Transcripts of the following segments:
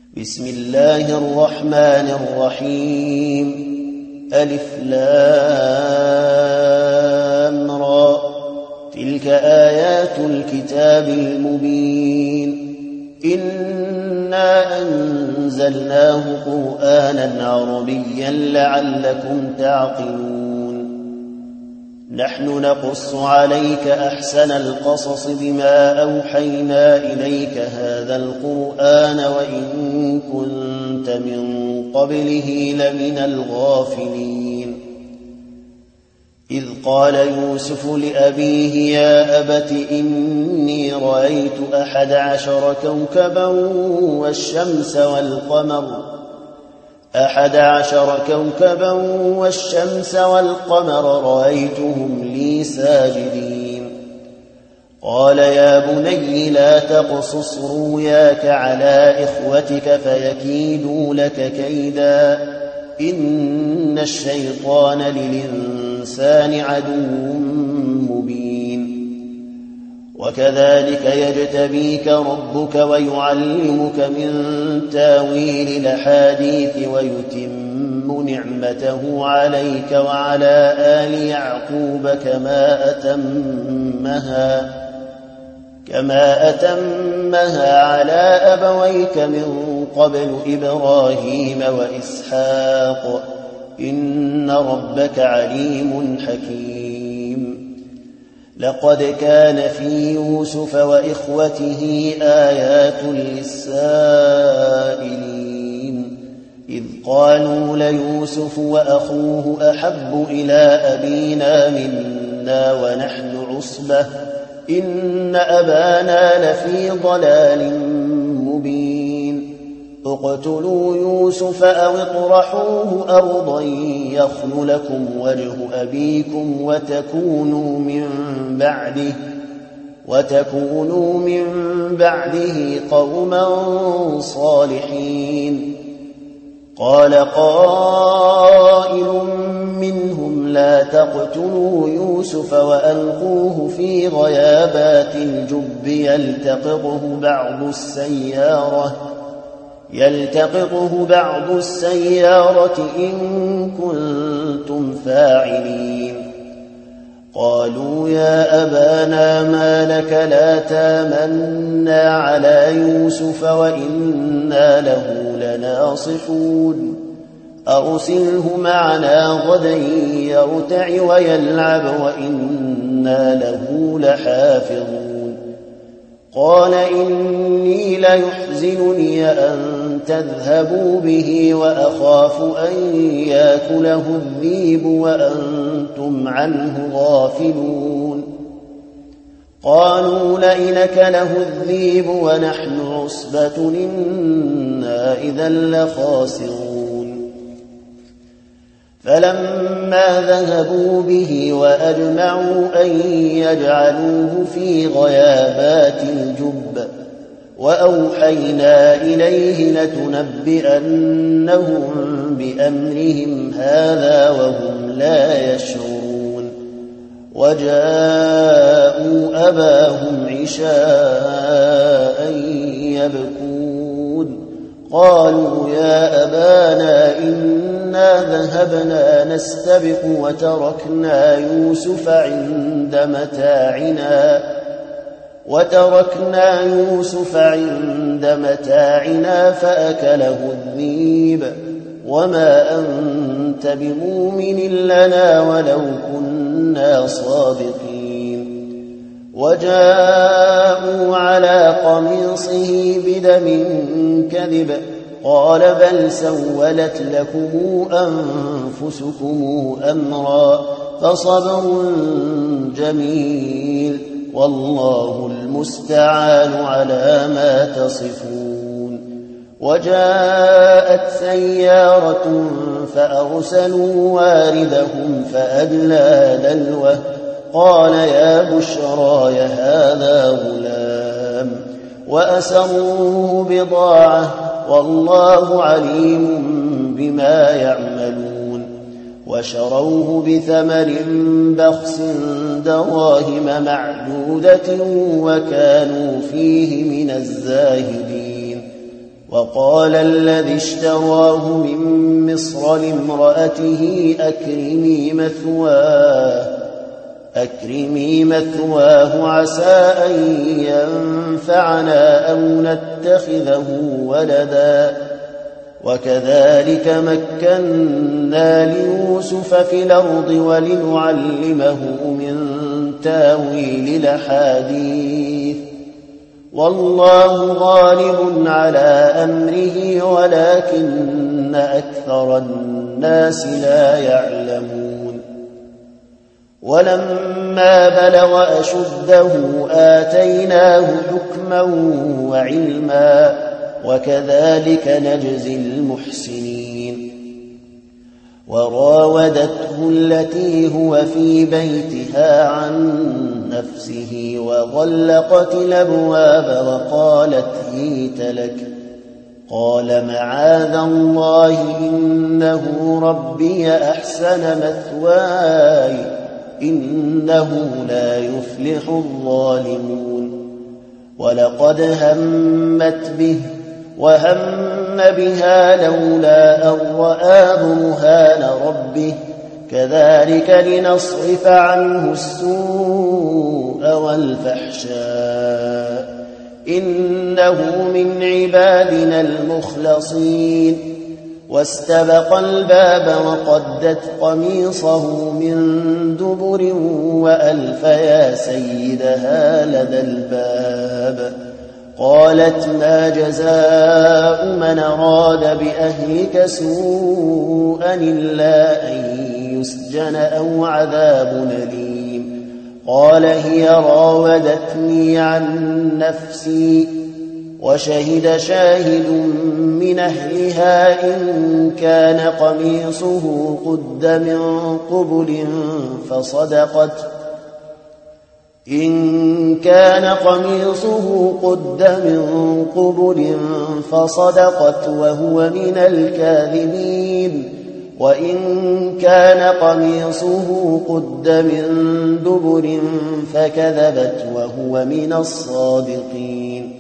بسم الله الرحمن الرحيم. ألف لام را. تلك آيات الكتاب المبين. إنا أنزلناه قرآنا عربيا لعلكم تعقلون. نحن نقص عليك أحسن القصص بما أوحينا إليك هذا القرآن وإن كنت من قبله لمن الغافلين. إذ قال يوسف لأبيه يا أبت إني رأيت 11 كوكبا والشمس والقمر رأيتهم لي ساجدين. قال يا بني لا تقصص رؤياك على إخوتك فيكيدوا لك كيدا إن الشيطان للإنسان عدو مبين. وكذلك يجتبيك ربك ويعلمك من تاويل الأحاديث ويتم نعمته عليك وعلى آل يعقوب كما أتمها على أبويك من قبل إبراهيم وإسحاق إن ربك عليم حكيم. لقد كان في يوسف وإخوته آيات للسائلين إذ قالوا ليوسف وأخوه أحب إلى أبينا منا ونحن عصبة إن أبانا لفي ضلال مبين. اقتلوا يوسف أو اطرحوه أرضا يخل لكم وجه أبيكم وتكونوا من بعده قوما صالحين. قال قائل منهم لا تقتلوا يوسف وألقوه في غيابات الجب يلتقطه بعض السيارة إن كنتم فاعلين. قالوا يا أبانا ما لك لا تامنا على يوسف وإنا له لناصحون أرسله معنا غدا يرتع ويلعب وإنا له لحافظون. قال إني ليحزنني أن تذهبوا به وأخاف أن يأكله الذئب وأنتم عنه غافلون. قالوا لئن أكله الذئب ونحن عصبة إنا إذا لخاسرون. فلما ذهبوا به وأجمعوا أن يجعلوه في غيابات الجب وأوحينا إليه لتنبئنهم بأمرهم هذا وهم لا يشعرون. وجاءوا أباهم عشاء يبكون. قالوا يا أبانا إنا ذهبنا نستبق وتركنا يوسف عند متاعنا فأكله الذئب وما أنت بمؤمن لنا ولو كنا صادقين. وجاءوا على قميصه بدم كذب قال بل سولت لكم أنفسكم أمرا فصبر جميل والله المستعان على ما تصفون. وجاءت سيارة فأرسلوا واردهم فأدلى دلوه قال يا بشرى هذا غلام وأسروه بضاعة والله عليم بما يعملون. وشروه بثمن بخس دراهم معدودة وكانوا فيه من الزاهدين. وقال الذي اشتراه من مصر لامرأته أكرمي مثواه عسى أن ينفعنا أو نتخذه ولدا وكذلك مكنا ليوسف في الأرض ولنعلمه من تاويل الأحاديث والله غالب على أمره ولكن أكثر الناس لا يعلمون ولما بلغ أشده آتيناه حكما وعلما وكذلك نجزي المحسنين وراودته التي هو في بيتها عن نفسه وغلقت الأبواب وقالت هيت لك قال معاذ الله إنه ربي أحسن مثواي إنه لا يفلح الظالمون ولقد همت به وهم بها لولا أن رأى برهان ربه كذلك لنصرف عنه السوء والفحشاء إنه من عبادنا المخلصين واستبق الباب وقدت قميصه من دبر وألف يا سيدها لدى الباب قالت ما جزاء من أراد بأهلك سوءا إلا أن يسجن أو عذاب أليم قال هي راودتني عن نفسي وشهد شاهد من أهلها إن كان قميصه قد من قبل فصدقت وهو من الكاذبين وإن كان قميصه قد من دبر فكذبت وهو من الصادقين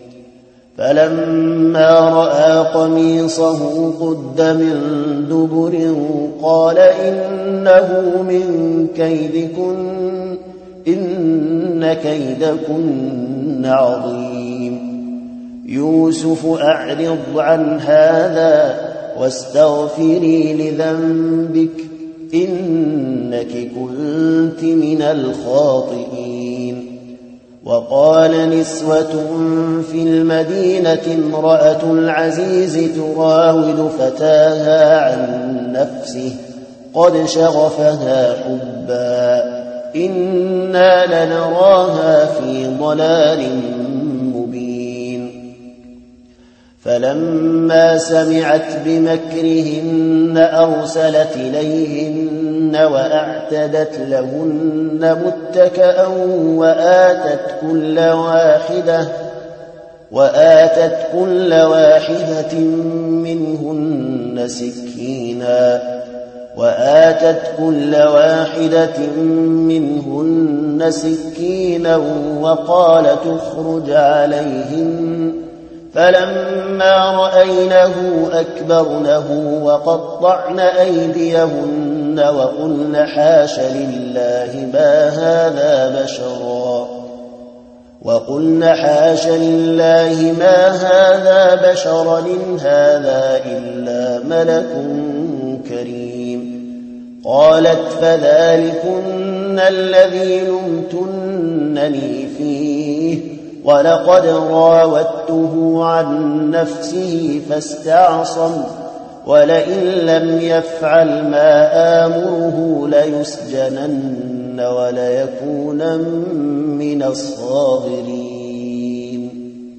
فلما رأى قميصه قد من دبر قال إنه من كيدكن إن كيدكن عظيم يوسف أعرض عن هذا واستغفري لذنبك إنك كنت من الخاطئين وقال نسوة في المدينة امرأة العزيز تراود فتاها عن نفسه قد شغفها حبا إنا لنراها في ضلال مبين فلما سمعت بمكرهن أرسلت إليهن وأعتدت لهن متكأ وآتت كل واحدة منهن سكينا وقال تخرج عليهن فلما رأينه أكبرنه وقطعن أيديهن وقلن حاش لله ما هذا بشرا إن هذا إلا ملك كريم قالت فذلكن الذي لمتنني فيه ولقد راودته عن نفسه فاستعصم ولئن لم يفعل ما آمره ليسجنن وليكونن من الصاغرين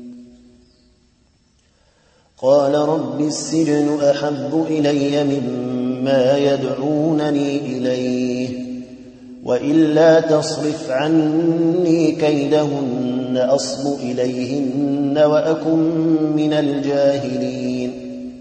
قال رب السجن أحب إلي مما يدعونني إليه وإلا تصرف عني كيدهن أصب إليهن وأكن من الجاهلين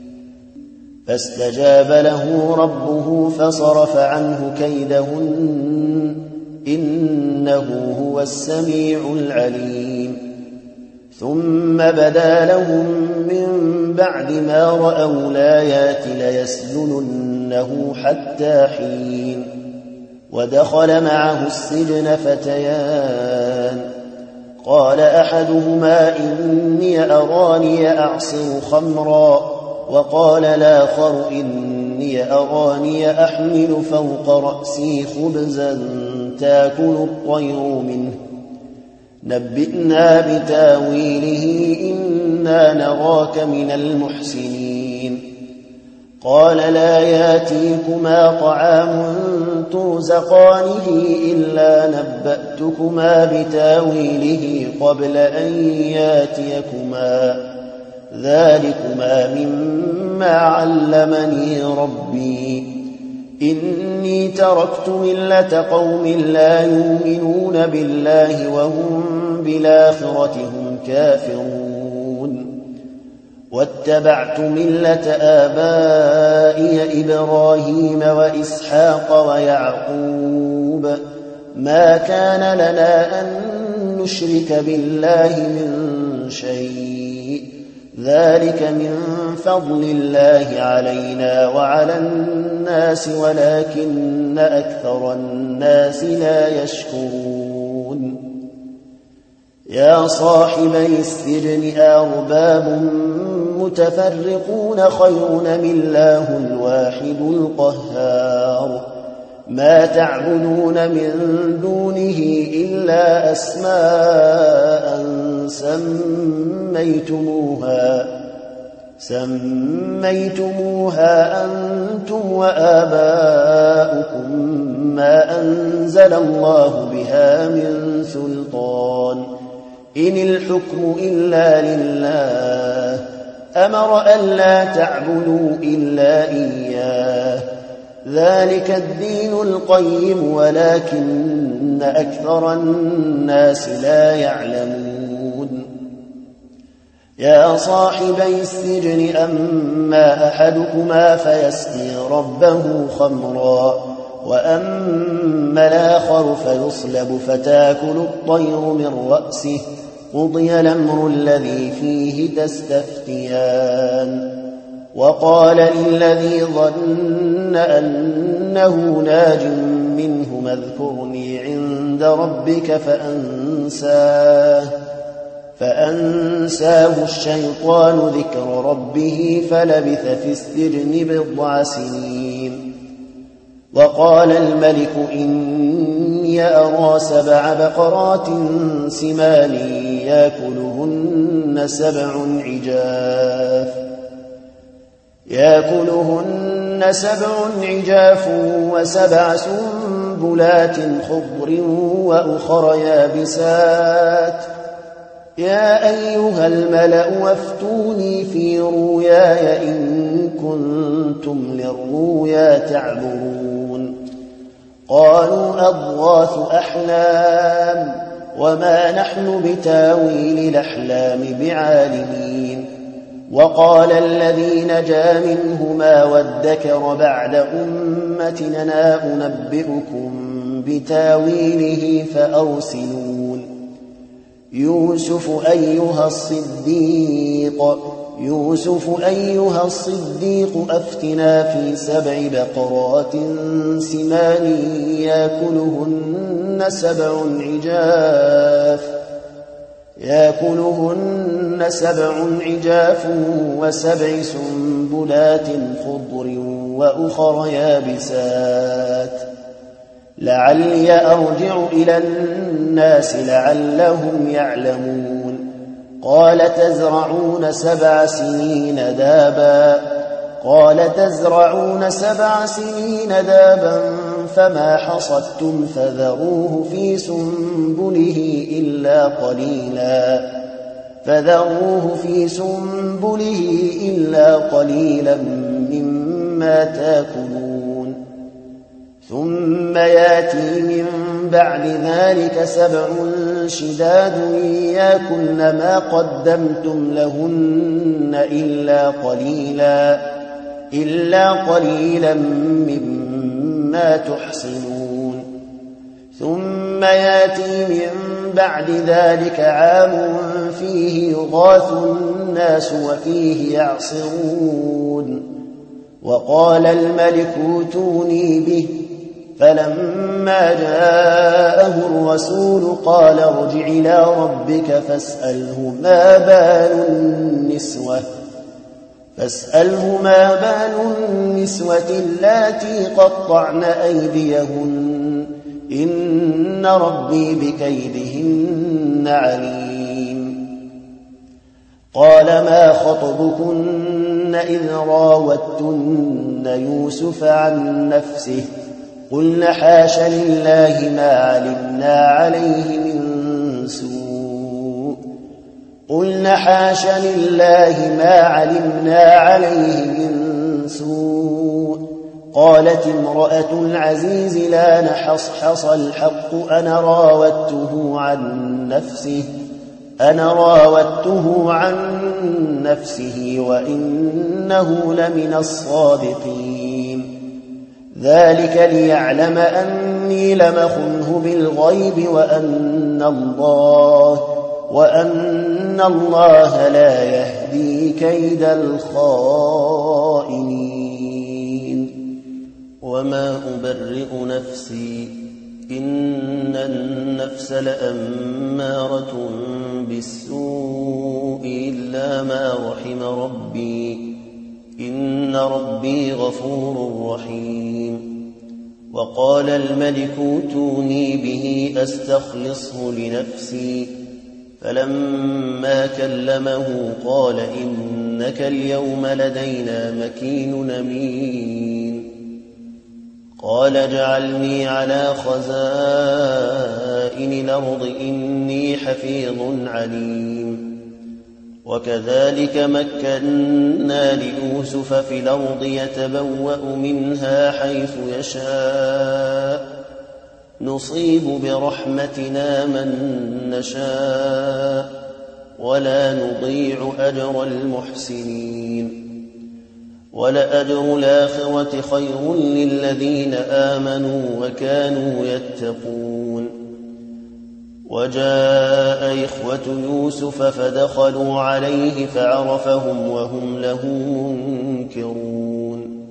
فاستجاب له ربه فصرف عنه كيدهن إنه هو السميع العليم ثم بدا لهم من بعد ما رأوا الآيات ليسجننه حتى حين. ودخل معه السجن فتيان قال أحدهما إني أراني أعصر خمرا وقال الآخر إني أراني أحمل فوق رأسي خبزا تاكل الطير منه نبئنا بتاويله إنا نراك من المحسنين. قال لا ياتيكما طعام ترزقانه إلا نبأتكما بتاويله قبل أن ياتيكما ذلكما مما علمني ربي إني تركت ملة قوم لا يؤمنون بالله وهم بالآخرة هم كافرون واتبعت ملة آبائي إبراهيم وإسحاق ويعقوب ما كان لنا أن نشرك بالله من شيء ذلك من فضل الله علينا وعلى الناس ولكن أكثر الناس لا يشكرون. يا صاحبي السجن أرباب متفرقون خير من الله الواحد القهار ما تعبدون من دونه إلا أسماء سميتموها أنتم وآباؤكم ما أنزل الله بها من سلطان إن الحكم إلا لله أمر ألا تعبدوا إلا إياه ذلك الدين القيم ولكن أكثر الناس لا يعلمون. يا صاحبي السجن أما أحدكما فيسقي ربه خمرا وأما الآخر فيصلب فتاكل الطير من رأسه قضي الأمر الذي فيه تستفتيان. وقال للذي ظن أنه ناج منهما اذكرني عند ربك فأنساه الشيطان ذكر ربه فلبث في السجن بضع سنين. وقال الملك إني أرى 7 بقرات سمان يأكلهن 7 عجاف و7 سنبلات خضر وأخر يابسات. يا أيها الملأ وافتوني في رؤياي إن كنتم للرؤيا تعبرون. قالوا أضغاث أحلام وما نحن بتاويل الأحلام بعالمين. وقال الذي نجا منهما وادكر بعد أمتنا أنبئكم بتاويله فأرسلون. يوسف أيها الصديق أفتنا في 7 بقرات سمان يأكلهن 7 عجاف و7 سنبلات خضر وأخر يابسات لعلي أرجع إلى الناس لعلهم يعلمون. قال تزرعون 7 سنين دابا فما حصدتم فذروه في سنبله إلا قليلا مما تاكلون. ثم ياتي من بعد ذلك 7 شداد يأكلن ما قدمتم لهن إلا قليلا مما تحصنون. ثم ياتي من بعد ذلك عام فيه يغاث الناس وفيه يعصرون وقال الملك ائتوني به فلما جاءه الرسول قال ارجع إلى ربك فاسأله ما بال النسوة اللاتي قطعن أيديهن إن ربي بكيدهن عليم. قال ما خطبكن إذ راوتن يوسف عن نفسه قلن حاش لله ما علمنا عليه من سوء قالت امرأة العزيز لا نحصحص الحق أنا راودته عن نفسه وإنه لمن الصادقين ذلك ليعلم أني لم أخنه بالغيب وأن الله لا يهدي كيد الخائنين. وما أبرئ نفسي إن النفس لأمارة بالسوء إلا ما رحم ربي إن ربي غفور رحيم. وقال الملك ائتوني به أستخلصه لنفسي فلما كلمه قال إنك اليوم لدينا مكين أمين. قال اجعلني على خزائن الأرض إني حفيظ عليم. وكذلك مكنا ليوسف في الأرض يتبوأ منها حيث يشاء نصيب برحمتنا من نشاء ولا نضيع أجر المحسنين. ولأجر الآخرة خير للذين آمنوا وكانوا يتقون. وجاء إخوة يوسف فدخلوا عليه فعرفهم وهم له منكرون.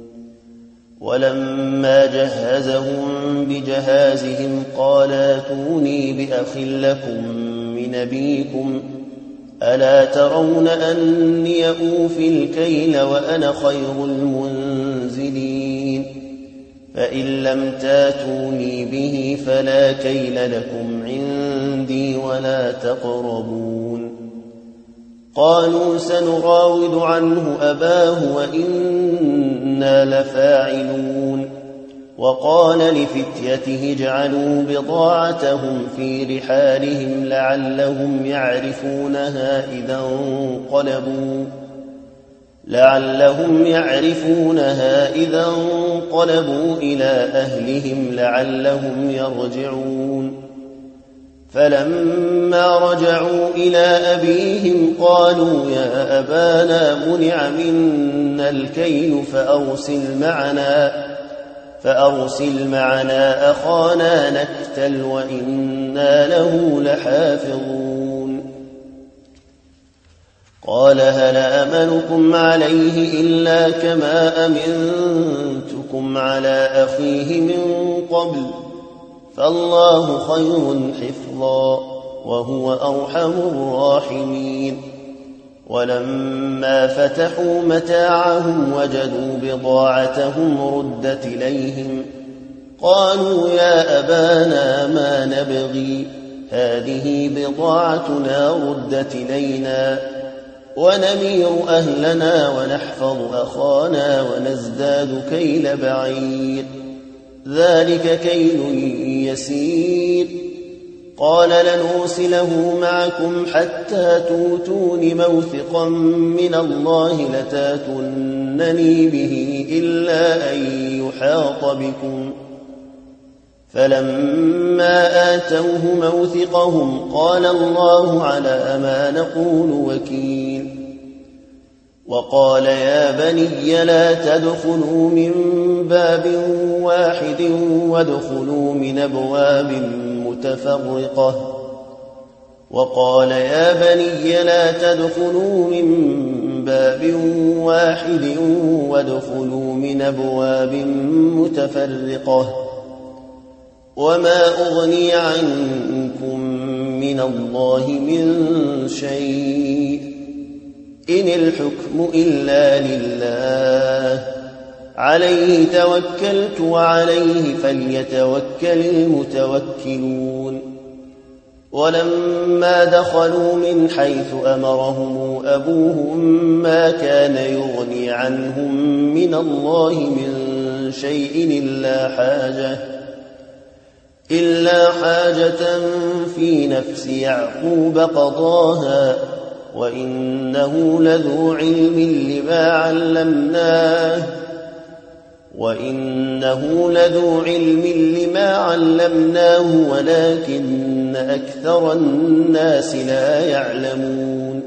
ولما جهزهم بجهازهم قال ائتوني بأخ لكم من أبيكم ألا ترون أني أوفي الكيل وأنا خير المنزلين فإن لم تاتوني به فلا كيل لكم عندي ولا تقربون. قالوا سنراود عنه أباه وإنا لفاعلون. وقال لفتيته اجعلوا بضاعتهم في رحالهم لعلهم يعرفونها إذا انقلبوا إلى أهلهم لعلهم يرجعون. فلما رجعوا إلى أبيهم قالوا يا أبانا منع منا الكيل فأرسل معنا أخانا نكتل وإنا له لحافظون. قال هل أمنكم عليه إلا كما أمنتكم على أخيه من قبل فالله خير حفظا وهو أرحم الراحمين. ولما فتحوا متاعهم وجدوا بضاعتهم ردت إليهم قالوا يا أبانا ما نبغي هذه بضاعتنا ردت إلينا ونمير أهلنا ونحفظ أخانا ونزداد كيل بعير ذلك كيل يسير. قال لنرسله معكم حتى توتون موثقا من الله لتاتونني به إلا أن يحاط بكم. فلما آتوه موثقهم قال الله على ما نقول وكيل. وقال يا بني لا تدخلوا من باب واحد وادخلوا من أبواب متفرقة وقال يا بني لا تدخلوا من باب واحد وادخلوا من أبواب متفرقة وما أغني عنكم من الله من شيء إن الحكم إلا لله عليه توكلت وعليه فليتوكل المتوكلون ولما دخلوا من حيث أمرهم أبوهم ما كان يغني عنهم من الله من شيء إلا حاجة في نفس يعقوب قضاها وإنه لذو علم لما علمناه ولكن أكثر الناس لا يعلمون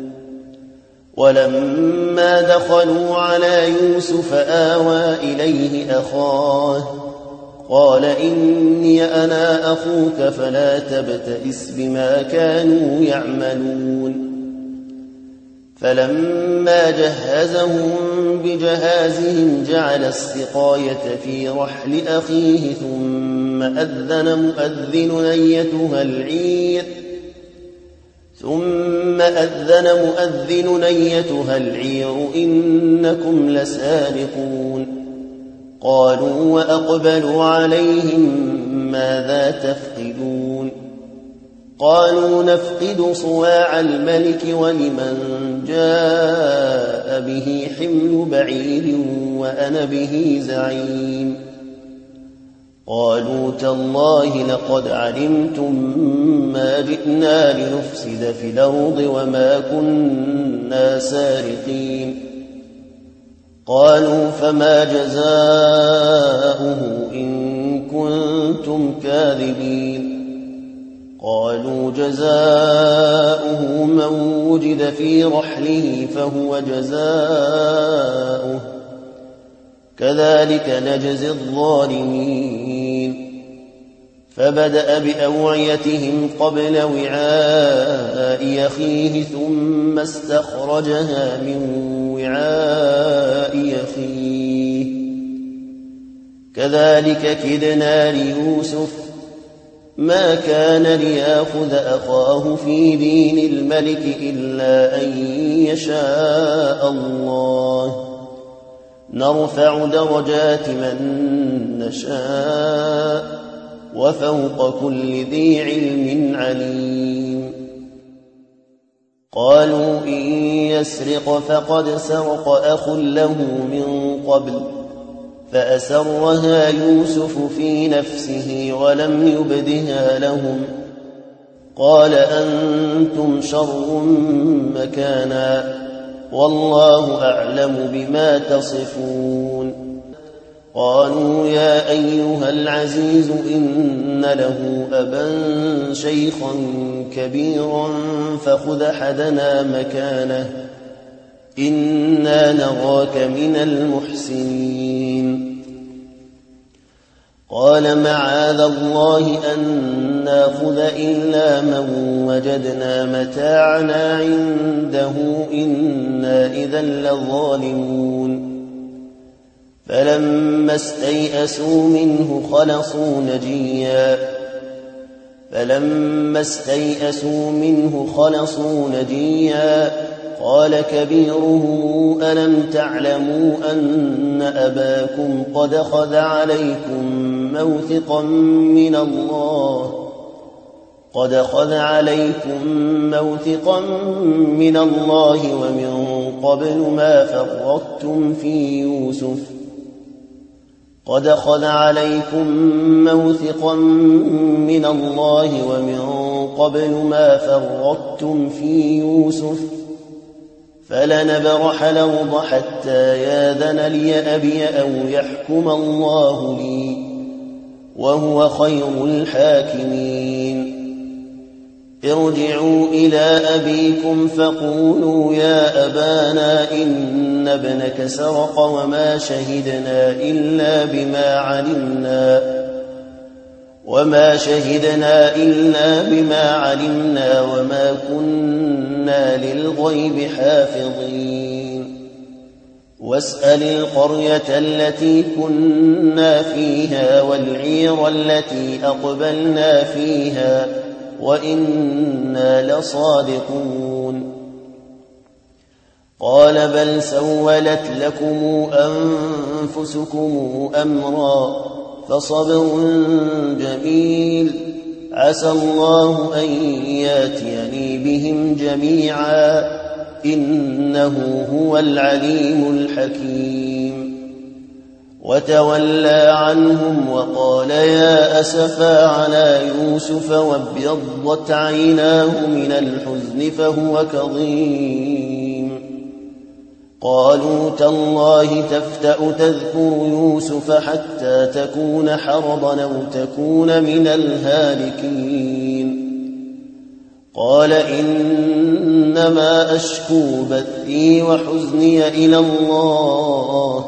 ولما دخلوا على يوسف آوى إليه أخاه قال إني أنا أخوك فلا تبتئس بما كانوا يعملون فلما جهزهم بجهازهم جعل السقاية في رحل أخيه ثم أذن مؤذن أيتها العير إنكم لسارقون قالوا وأقبلوا عليهم ماذا تفقدون قالوا نفقد صواع الملك ولمن جاء به حمل بعير وأنا به زعيم قالوا تالله لقد علمتم ما جئنا لنفسد في الأرض وما كنا سارقين قالوا فما جزاؤه إن كنتم كاذبين قالوا جزاؤه من وجد في رحله فهو جزاؤه كذلك نجزي الظالمين فبدأ بأوعيتهم قبل وعاء أخيه ثم استخرجها من وعاء أخيه كذلك كدنا ليوسف ما كان ليأخذ أخاه في دين الملك إلا أن يشاء الله نرفع درجات من نشاء وفوق كل ذي علم عليم قالوا إن يسرق فقد سرق أخ له من قبل فأسرها يوسف في نفسه ولم يبدها لهم قال أنتم شر مكانا والله أعلم بما تصفون قالوا يا أيها العزيز إن له أبا شيخا كبيرا فخذ أحدنا مكانه إنا نراك من المحسنين قال معاذ الله أن ناخذ إلا من وجدنا متاعنا عنده إنا إذا لظالمون فلما استيئسوا منه خلصوا نجيا قال كبيره ألم تعلموا أن أباكم قد أخذ عليكم موثقا من الله ومن قبل ما فرطتم في يوسف فلنبرح الأرض حتى ياذن لي أبي أو يحكم الله لي وهو خير الحاكمين ارجعوا إلى أبيكم فقولوا يا أبانا إن ابنك سرق وما شهدنا إلا بما علمنا وما كنا للغيب حافظين واسأل القرية التي كنا فيها والعير التي أقبلنا فيها وإنا لصادقون قال بل سولت لكم أنفسكم أمرا فصبر جميل عسى الله أن ياتيني بهم جميعا إنه هو العليم الحكيم وتولى عنهم وقال يا أسفا على يوسف وابيضت عيناه من الحزن فهو كظيم قالوا تالله تفتأ تذكر يوسف حتى تكون حرضا أو تكون من الهالكين قال إنما أشكو بثي وحزني إلى الله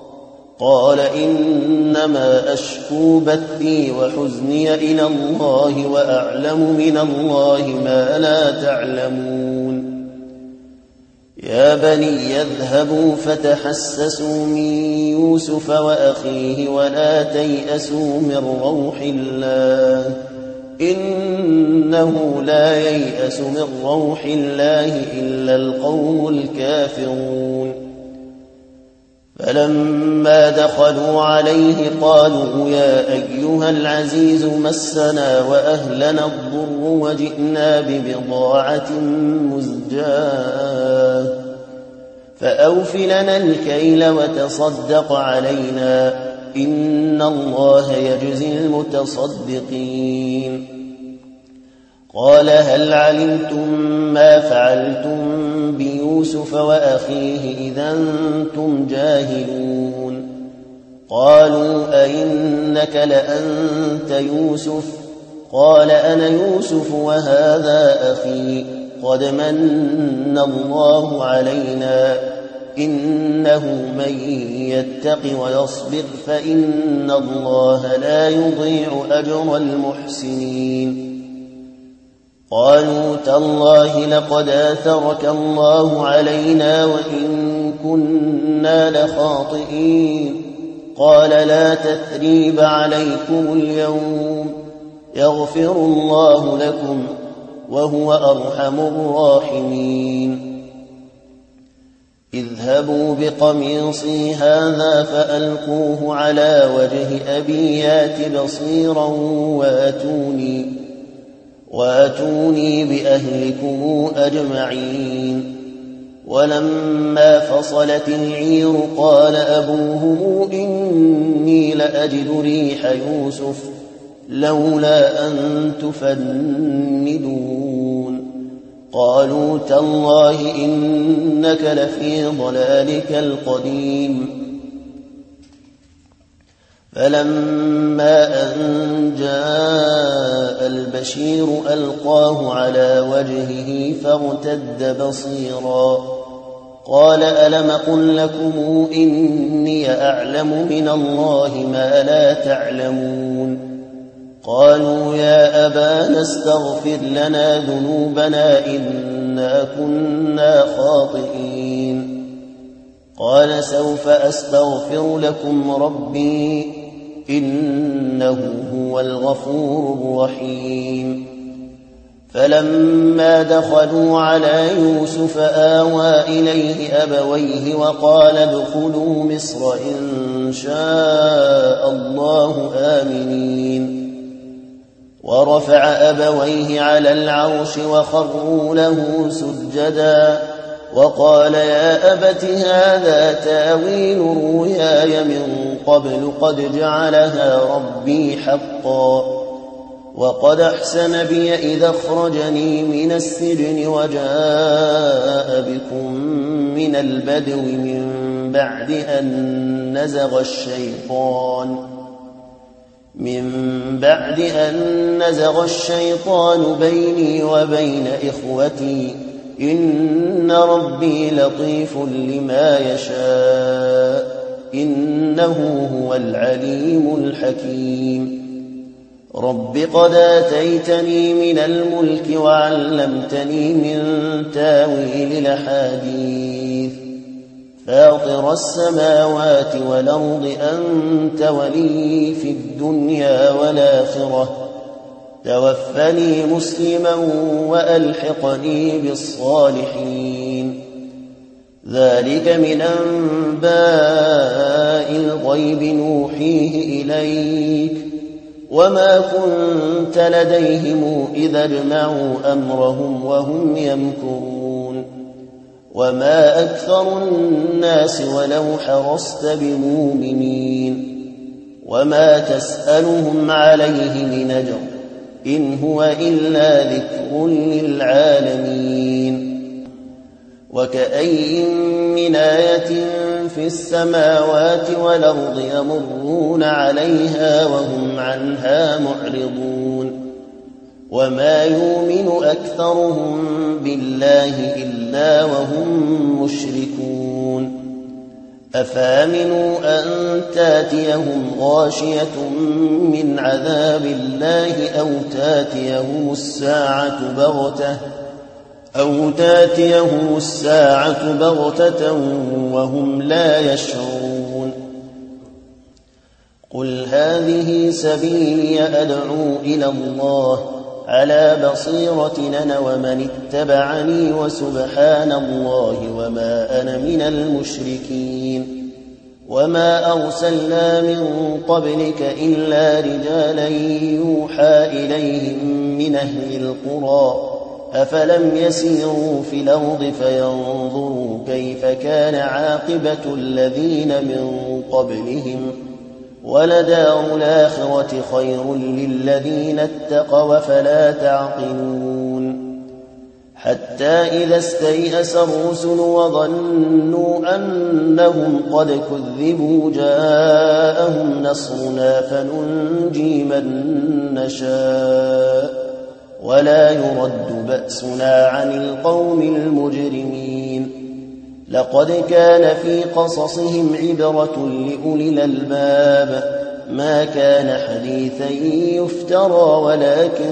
وأعلم من الله ما لا تعلمون يا بني يذهبوا فتحسسوا من يوسف وأخيه ولا تيأسوا من روح الله إنه لا ييأس من روح الله إلا القوم الكافرون فلما دخلوا عليه قالوا يا أيها العزيز مسنا وأهلنا الضر وجئنا ببضاعة مزجاة فأوف لنا الكيل وتصدق علينا إن الله يجزي المتصدقين قال هل علمتم ما فعلتم بيوسف وأخيه إذا أنتم جاهلون قالوا أئنك لأنت يوسف قال أنا يوسف وهذا أخي قد من الله علينا إنه من يتق ويصبر فإن الله لا يضيع أجر المحسنين قالوا تالله لقد آثرك الله علينا وإن كنا لخاطئين قال لا تثريب عليكم اليوم يغفر الله لكم وهو أرحم الراحمين اذهبوا بقميصي هذا فألقوه على وجه أبي يات بصيرا واتوني بأهلكم أجمعين ولما فصلت العير قال أبوهم إني لأجد ريح يوسف لولا أن تفندون قالوا تالله إنك لفي ضلالك القديم فلما أن جاء البشير ألقاه على وجهه فارتد بصيرا قال ألم قل لكم إني أعلم من الله ما لا تعلمون قالوا يا أبانا استغفر لنا ذنوبنا إنا كنا خاطئين قال سوف أستغفر لكم ربي إنه هو الغفور الرحيم فلما دخلوا على يوسف آوى إليه أبويه وقال ادخلوا مصر إن شاء الله آمنين ورفع أبويه على العرش وخروا له سجدا وقال يا أبت هذا تاويل رؤياي من قبل قد جعلها ربي حقا وقد أحسن بي إذا أخرجني من السجن وجاء بكم من البدو من بعد أن نزغ الشيطان بيني وبين إخوتي إن ربي لطيف لما يشاء إنه هو العليم الحكيم رب قد آتيتني من الملك وعلمتني من تاويل الأحاديث فاطر السماوات والأرض أنت ولي في الدنيا والآخرة توفني مسلما وألحقني بالصالحين ذلك من أنباء الغيب نوحيه إليك وما كنت لديهم إذا اجمعوا أمرهم وهم يمكرون وما أكثر الناس ولو حرصت بمؤمنين وما تسألهم عليه من أجر إن هو إلا ذكر للعالمين وكأي من آية في السماوات والأرض يمرون عليها وهم عنها معرضون وما يؤمن أكثرهم بالله إلا وهم مشركون أفامنوا أن تاتيهم غاشية من عذاب الله أو تاتيهم الساعة بغتة وهم لا يشعرون قل هذه سبيلي أدعو إلى الله على بصيرة أنا ومن اتبعني وسبحان الله وما أنا من المشركين وما أرسلنا من قبلك إلا رجالا يوحى إليهم من أهل القرى أفلم يسيروا في الأرض فينظروا كيف كان عاقبة الذين من قبلهم ولدار الآخرة خير للذين اتقوا فلا تعقلون حتى إذا استيأس الرسل وظنوا أنهم قد كذبوا جاءهم نصرنا فننجي من نشاء ولا يرد بأسنا عن القوم المجرمين لقد كان في قصصهم عبرة لأولي الألباب ما كان حديثا يفترى ولكن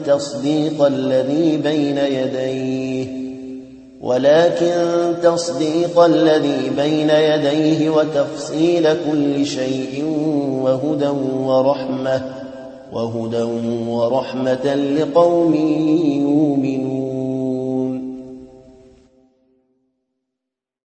تصديق الذي بين يديه وتفصيل كل شيء وهدى ورحمة لقوم يؤمنون